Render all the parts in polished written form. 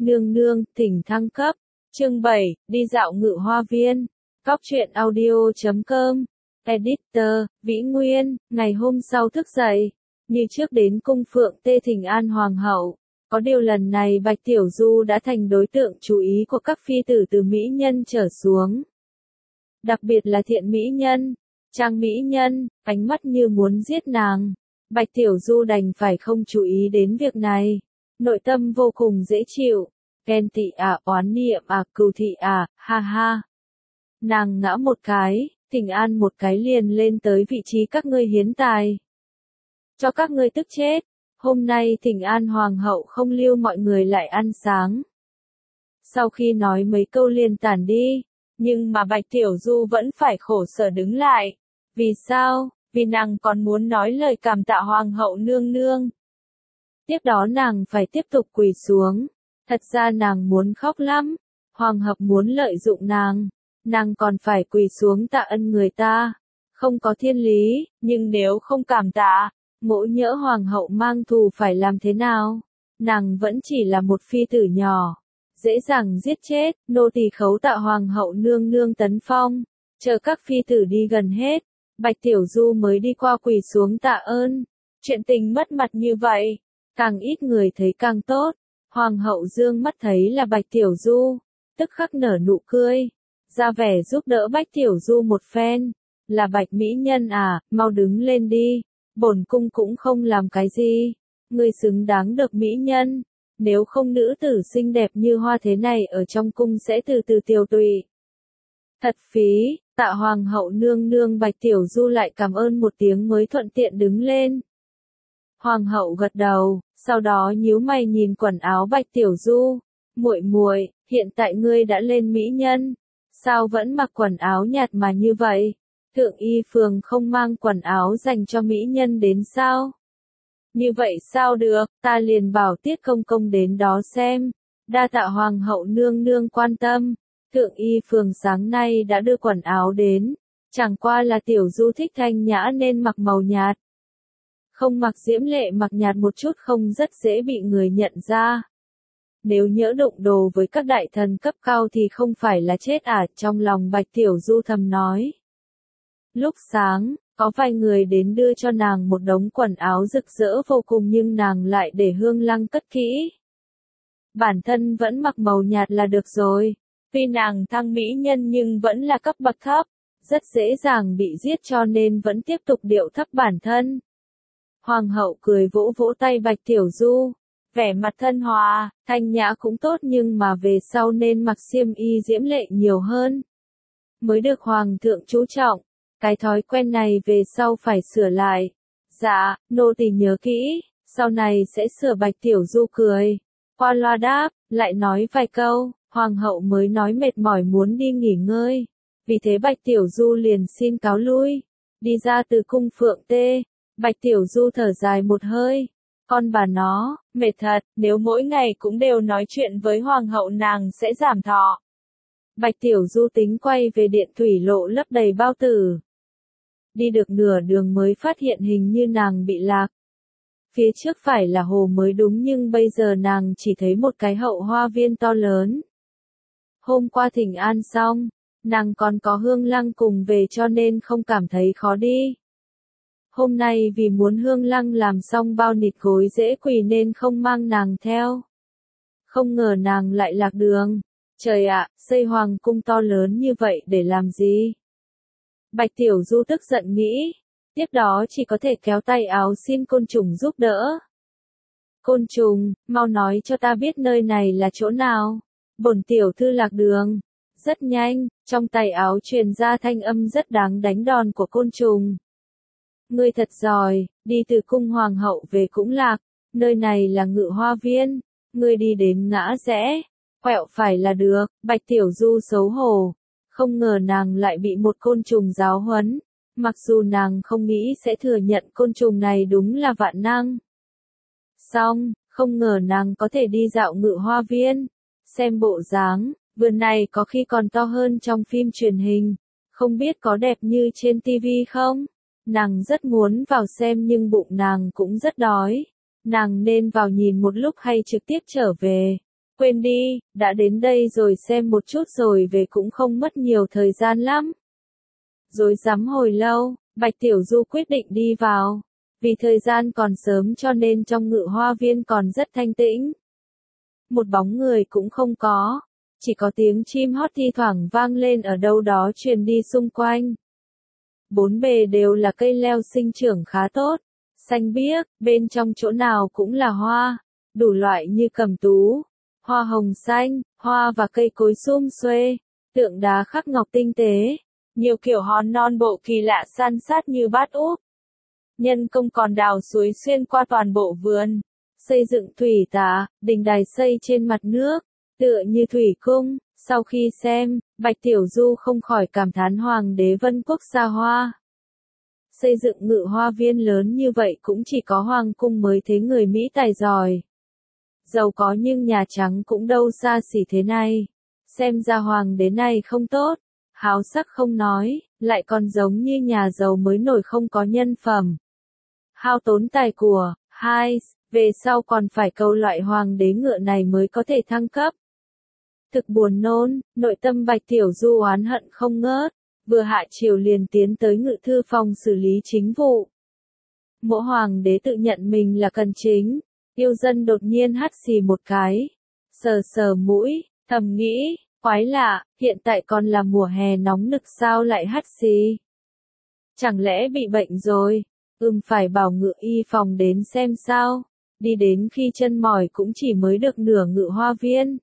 Nương nương, thỉnh thăng cấp. Chương 7, đi dạo ngự hoa viên. Cóc truyện audio.com. Editor, Vĩ Nguyên. Ngày hôm sau thức dậy, như trước đến cung phượng tê thỉnh an hoàng hậu. Có điều lần này Bạch Tiểu Du đã thành đối tượng chú ý của các phi tử từ mỹ nhân trở xuống. Đặc biệt là thiện mỹ nhân, trang mỹ nhân, ánh mắt như muốn giết nàng. Bạch Tiểu Du đành phải không chú ý đến việc này. Nội tâm vô cùng dễ chịu. Ghen tị à, oán niệm à, cừu thị à, ha ha. Nàng ngã một cái, thỉnh an một cái liền lên tới vị trí các ngươi hiến tài. Cho các ngươi tức chết. Hôm nay thỉnh an hoàng hậu không lưu mọi người lại ăn sáng. Sau khi nói mấy câu liền tản đi, nhưng mà Bạch Tiểu Du vẫn phải khổ sở đứng lại. Vì sao? Vì nàng còn muốn nói lời cảm tạ hoàng hậu nương nương. Tiếp đó nàng phải tiếp tục quỳ xuống. Thật ra nàng muốn khóc lắm. Hoàng hậu muốn lợi dụng nàng còn phải quỳ xuống tạ ân người ta. Không có thiên lý, nhưng nếu không cảm tạ, ngộ nhỡ hoàng hậu mang thù phải làm thế nào? Nàng vẫn chỉ là một phi tử nhỏ, dễ dàng giết chết. Nô tỳ khấu tạ hoàng hậu nương nương tấn phong. Chờ các phi tử đi gần hết, Bạch Tiểu Du mới đi qua quỳ xuống tạ ơn. Chuyện tình mất mặt như vậy, càng ít người thấy càng tốt. Hoàng hậu dương mắt thấy là Bạch Tiểu Du, tức khắc nở nụ cười, ra vẻ giúp đỡ Bạch Tiểu Du một phen. Là Bạch mỹ nhân à, mau đứng lên đi, bổn cung cũng không làm cái gì, ngươi xứng đáng được mỹ nhân, nếu không nữ tử xinh đẹp như hoa thế này ở trong cung sẽ từ từ tiêu tụy. Thật phí, tạ hoàng hậu nương nương. Bạch Tiểu Du lại cảm ơn một tiếng mới thuận tiện đứng lên. Hoàng hậu gật đầu, sau đó nhíu mày nhìn quần áo Bạch Tiểu Du. Muội muội, hiện tại ngươi đã lên mỹ nhân, sao vẫn mặc quần áo nhạt mà như vậy? Thượng y phường không mang quần áo dành cho mỹ nhân đến sao? Như vậy sao được, ta liền bảo Tiết công công đến đó xem. Đa tạ hoàng hậu nương nương quan tâm. Thượng y phường sáng nay đã đưa quần áo đến, chẳng qua là Tiểu Du thích thanh nhã nên mặc màu nhạt. Không mặc diễm lệ, mặc nhạt một chút không rất dễ bị người nhận ra. Nếu nhỡ đụng đồ với các đại thần cấp cao thì không phải là chết à, trong lòng Bạch Tiểu Du thầm nói. Lúc sáng, có vài người đến đưa cho nàng một đống quần áo rực rỡ vô cùng nhưng nàng lại để Hương Lăng cất kỹ. Bản thân vẫn mặc màu nhạt là được rồi. Tuy nàng thăng mỹ nhân nhưng vẫn là cấp bậc thấp, rất dễ dàng bị giết cho nên vẫn tiếp tục điệu thấp bản thân. Hoàng hậu cười vỗ vỗ tay Bạch Tiểu Du, vẻ mặt thân hòa, thanh nhã cũng tốt nhưng mà về sau nên mặc xiêm y diễm lệ nhiều hơn. Mới được hoàng thượng chú trọng, cái thói quen này về sau phải sửa lại. Dạ, nô tỳ nhớ kỹ, sau này sẽ sửa. Bạch Tiểu Du cười, qua loa đáp, lại nói vài câu, hoàng hậu mới nói mệt mỏi muốn đi nghỉ ngơi. Vì thế Bạch Tiểu Du liền xin cáo lui, đi ra từ cung phượng tê. Bạch Tiểu Du thở dài một hơi, con bà nó, mệt thật, nếu mỗi ngày cũng đều nói chuyện với hoàng hậu nàng sẽ giảm thọ. Bạch Tiểu Du tính quay về điện thủy lộ lấp đầy bao tử. Đi được nửa đường mới phát hiện hình như nàng bị lạc. Phía trước phải là hồ mới đúng nhưng bây giờ nàng chỉ thấy một cái hậu hoa viên to lớn. Hôm qua thỉnh an xong, nàng còn có Hương Lăng cùng về cho nên không cảm thấy khó đi. Hôm nay vì muốn Hương Lăng làm xong bao nịt gối dễ quỳ nên không mang nàng theo. Không ngờ nàng lại lạc đường. Trời ạ, xây hoàng cung to lớn như vậy để làm gì? Bạch Tiểu Du tức giận nghĩ. Tiếp đó chỉ có thể kéo tay áo xin côn trùng giúp đỡ. Côn trùng, mau nói cho ta biết nơi này là chỗ nào. Bổn tiểu thư lạc đường. Rất nhanh, trong tay áo truyền ra thanh âm rất đáng đánh đòn của côn trùng. Ngươi thật giỏi, đi từ cung hoàng hậu về cũng lạc, nơi này là ngự hoa viên, ngươi đi đến ngã rẽ, quẹo phải là được. Bạch Tiểu Du xấu hổ, không ngờ nàng lại bị một côn trùng giáo huấn, mặc dù nàng không nghĩ sẽ thừa nhận côn trùng này đúng là vạn năng. Xong, không ngờ nàng có thể đi dạo ngự hoa viên, xem bộ dáng, vườn này có khi còn to hơn trong phim truyền hình, không biết có đẹp như trên tivi không? Nàng rất muốn vào xem nhưng bụng nàng cũng rất đói. Nàng nên vào nhìn một lúc hay trực tiếp trở về? Quên đi, đã đến đây rồi xem một chút rồi về cũng không mất nhiều thời gian lắm. Rối rắm hồi lâu, Bạch Tiểu Du quyết định đi vào. Vì thời gian còn sớm cho nên trong Ngự Hoa Viên còn rất thanh tĩnh. Một bóng người cũng không có, chỉ có tiếng chim hót thi thoảng vang lên ở đâu đó truyền đi xung quanh. Bốn bề đều là cây leo sinh trưởng khá tốt, xanh biếc, bên trong chỗ nào cũng là hoa, đủ loại như cẩm tú, hoa hồng xanh, hoa và cây cối sum xuê, tượng đá khắc ngọc tinh tế, nhiều kiểu hòn non bộ kỳ lạ san sát như bát úp. Nhân công còn đào suối xuyên qua toàn bộ vườn, xây dựng thủy tạ, đình đài xây trên mặt nước, tựa như thủy cung. Sau khi xem, Bạch Tiểu Du không khỏi cảm thán Hoàng đế Vân Quốc xa hoa. Xây dựng Ngự Hoa Viên lớn như vậy cũng chỉ có Hoàng cung mới thấy người Mỹ tài giỏi. Giàu có nhưng Nhà Trắng cũng đâu xa xỉ thế này. Xem ra Hoàng đế này không tốt, háo sắc không nói, lại còn giống như nhà giàu mới nổi không có nhân phẩm. Hao tốn tài của, về sau còn phải cầu loại Hoàng đế ngựa này mới có thể thăng cấp. Thực buồn nôn, nội tâm Bạch Tiểu Du oán hận không ngớt, vừa hạ triều liền tiến tới Ngự thư phòng xử lý chính vụ. Mỗi Hoàng đế tự nhận mình là cần chính, yêu dân đột nhiên hắt xì một cái, sờ sờ mũi, thầm nghĩ, quái lạ, hiện tại còn là mùa hè nóng nực sao lại hắt xì? Chẳng lẽ bị bệnh rồi? Phải bảo Ngự y phòng đến xem sao. Đi đến khi chân mỏi cũng chỉ mới được nửa Ngự Hoa Viên.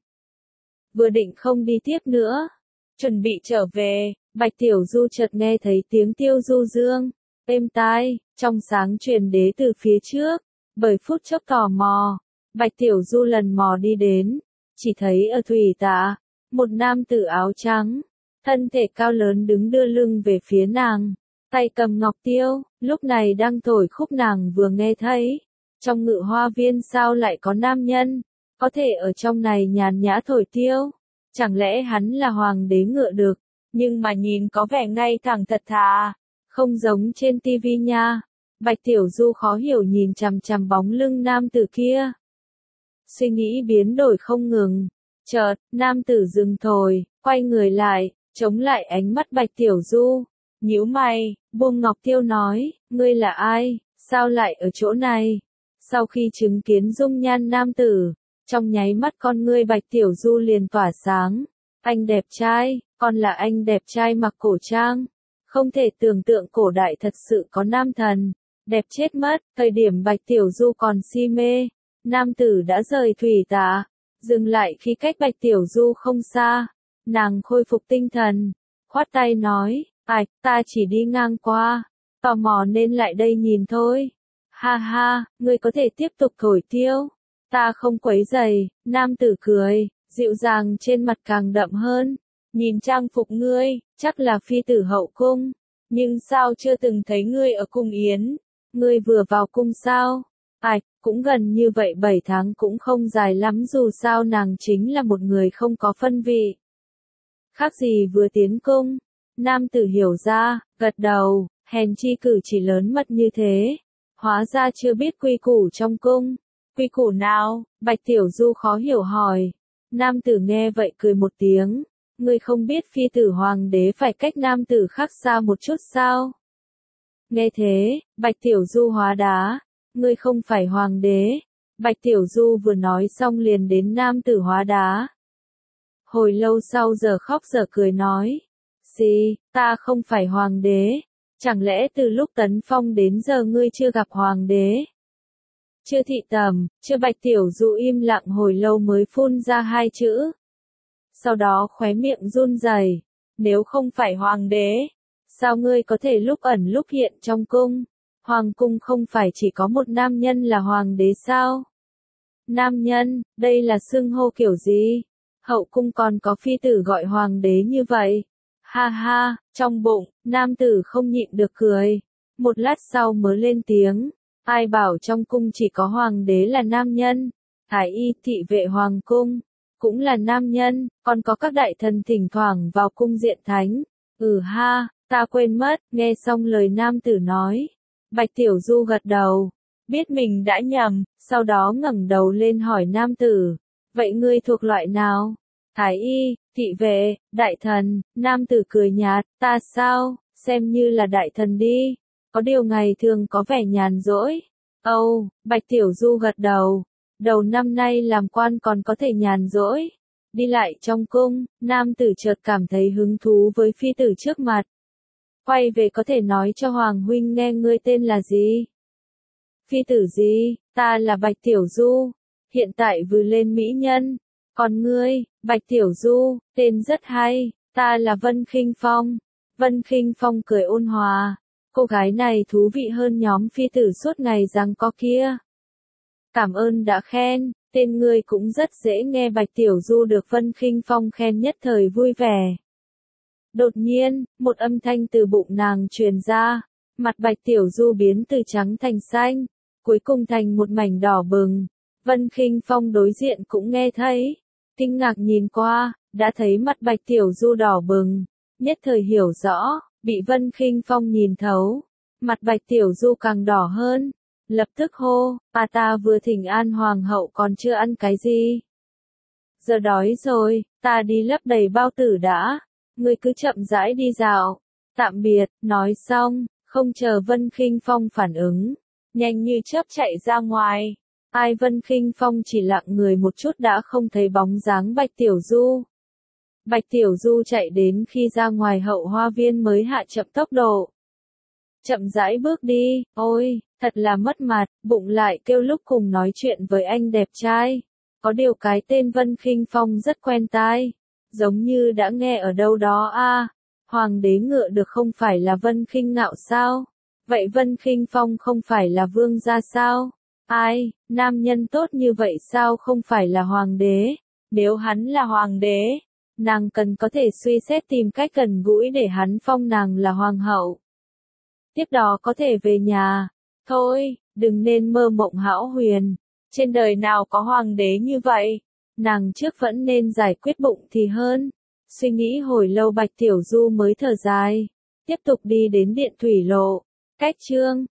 Vừa định không đi tiếp nữa, chuẩn bị trở về, Bạch Tiểu Du chợt nghe thấy tiếng tiêu du dương, êm tai, trong sáng truyền đến từ phía trước. Bởi phút chốc tò mò, Bạch Tiểu Du lần mò đi đến, chỉ thấy ở thủy tạ, một nam tử áo trắng, thân thể cao lớn đứng đưa lưng về phía nàng, tay cầm ngọc tiêu, lúc này đang thổi khúc nàng vừa nghe thấy. Trong Ngự Hoa Viên sao lại có nam nhân, có thể ở trong này nhàn nhã thổi tiêu, chẳng lẽ hắn là Hoàng đế ngựa được, nhưng mà nhìn có vẻ ngay thẳng thật thà, không giống trên tivi nha. Bạch Tiểu Du khó hiểu nhìn chằm chằm bóng lưng nam tử kia. Suy nghĩ biến đổi không ngừng, chợt, nam tử dừng thổi, quay người lại, chống lại ánh mắt Bạch Tiểu Du, nhíu mày, buông ngọc tiêu nói, ngươi là ai, sao lại ở chỗ này? Sau khi chứng kiến dung nhan nam tử, trong nháy mắt con ngươi Bạch Tiểu Du liền tỏa sáng. Anh đẹp trai, còn là anh đẹp trai mặc cổ trang. Không thể tưởng tượng cổ đại thật sự có nam thần. Đẹp chết mất, thời điểm Bạch Tiểu Du còn si mê. Nam tử đã rời thủy tạ, dừng lại khi cách Bạch Tiểu Du không xa. Nàng khôi phục tinh thần, khoát tay nói, ta chỉ đi ngang qua, tò mò nên lại đây nhìn thôi. Ha ha, ngươi có thể tiếp tục thổi tiêu. Ta không quấy rầy, nam tử cười, dịu dàng trên mặt càng đậm hơn. Nhìn trang phục ngươi, chắc là phi tử hậu cung. Nhưng sao chưa từng thấy ngươi ở cung yến? Ngươi vừa vào cung sao? Cũng gần như vậy 7 tháng cũng không dài lắm dù sao nàng chính là một người không có phân vị. Khác gì vừa tiến cung? Nam tử hiểu ra, gật đầu, hèn chi cử chỉ lớn mật như thế. Hóa ra chưa biết quy củ trong cung. Quy củ nào? Bạch Tiểu Du khó hiểu hỏi. Nam tử nghe vậy cười một tiếng. Ngươi không biết phi tử hoàng đế phải cách nam tử khác xa một chút sao? Nghe thế, Bạch Tiểu Du hóa đá. Ngươi không phải hoàng đế. Bạch Tiểu Du vừa nói xong liền đến nam tử hóa đá. Hồi lâu sau giờ khóc giờ cười nói. Ta không phải hoàng đế. Chẳng lẽ từ lúc tấn phong đến giờ ngươi chưa gặp hoàng đế? Chưa thị tầm, chưa Bạch Tiểu Du im lặng hồi lâu mới phun ra 2 chữ. Sau đó khóe miệng run rẩy. Nếu không phải hoàng đế, sao ngươi có thể lúc ẩn lúc hiện trong cung? Hoàng cung không phải chỉ có một nam nhân là hoàng đế sao? Nam nhân, đây là xưng hô kiểu gì? Hậu cung còn có phi tử gọi hoàng đế như vậy? Ha ha, trong bụng, nam tử không nhịn được cười. Một lát sau mới lên tiếng. Ai bảo trong cung chỉ có hoàng đế là nam nhân? Thái y thị vệ hoàng cung cũng là nam nhân, còn có các đại thần thỉnh thoảng vào cung diện thánh. Ta quên mất, nghe xong lời nam tử nói. Bạch Tiểu Du gật đầu, biết mình đã nhầm, sau đó ngẩng đầu lên hỏi nam tử. Vậy ngươi thuộc loại nào? Thái y, thị vệ, đại thần, nam tử cười nhạt, ta sao, xem như là đại thần đi. Có điều ngày thường có vẻ nhàn rỗi. Âu, Bạch Tiểu Du gật đầu. Đầu năm nay làm quan còn có thể nhàn rỗi. Đi lại trong cung, nam tử chợt cảm thấy hứng thú với phi tử trước mặt. Quay về có thể nói cho Hoàng huynh nghe ngươi tên là gì? Phi tử gì? Ta là Bạch Tiểu Du. Hiện tại vừa lên mỹ nhân. Còn ngươi, Bạch Tiểu Du, tên rất hay. Ta là Vân Khinh Phong. Vân Khinh Phong cười ôn hòa. Cô gái này thú vị hơn nhóm phi tử suốt ngày giằng co kia. Cảm ơn đã khen, tên ngươi cũng rất dễ nghe. Bạch Tiểu Du được Vân Khinh Phong khen nhất thời vui vẻ. Đột nhiên, một âm thanh từ bụng nàng truyền ra, mặt Bạch Tiểu Du biến từ trắng thành xanh, cuối cùng thành một mảnh đỏ bừng. Vân Khinh Phong đối diện cũng nghe thấy, kinh ngạc nhìn qua, đã thấy mặt Bạch Tiểu Du đỏ bừng, nhất thời hiểu rõ, bị Vân Khinh Phong nhìn thấu, mặt Bạch Tiểu Du càng đỏ hơn, lập tức hô, ta vừa thỉnh an hoàng hậu còn chưa ăn cái gì. Giờ đói rồi, ta đi lấp đầy bao tử đã. Ngươi cứ chậm rãi đi dạo. Tạm biệt, nói xong, không chờ Vân Khinh Phong phản ứng, nhanh như chớp chạy ra ngoài. Ai Vân Khinh Phong chỉ lặng người một chút đã không thấy bóng dáng Bạch Tiểu Du. Bạch Tiểu Du chạy đến khi ra ngoài hậu hoa viên mới hạ chậm tốc độ. Chậm rãi bước đi, ôi, thật là mất mặt, bụng lại kêu lúc cùng nói chuyện với anh đẹp trai. Có điều cái tên Vân Khinh Phong rất quen tai. Giống như đã nghe ở đâu đó a. Hoàng đế ngựa được không phải là Vân Khinh Ngạo sao? Vậy Vân Khinh Phong không phải là vương gia sao? Ai, nam nhân tốt như vậy sao không phải là hoàng đế? Nếu hắn là hoàng đế, nàng cần có thể suy xét tìm cách gần gũi để hắn phong nàng là hoàng hậu. Tiếp đó có thể về nhà. Thôi, đừng nên mơ mộng hão huyền. Trên đời nào có hoàng đế như vậy? Nàng trước vẫn nên giải quyết bụng thì hơn. Suy nghĩ hồi lâu Bạch Tiểu Du mới thở dài. Tiếp tục đi đến điện thủy lộ. Cách chương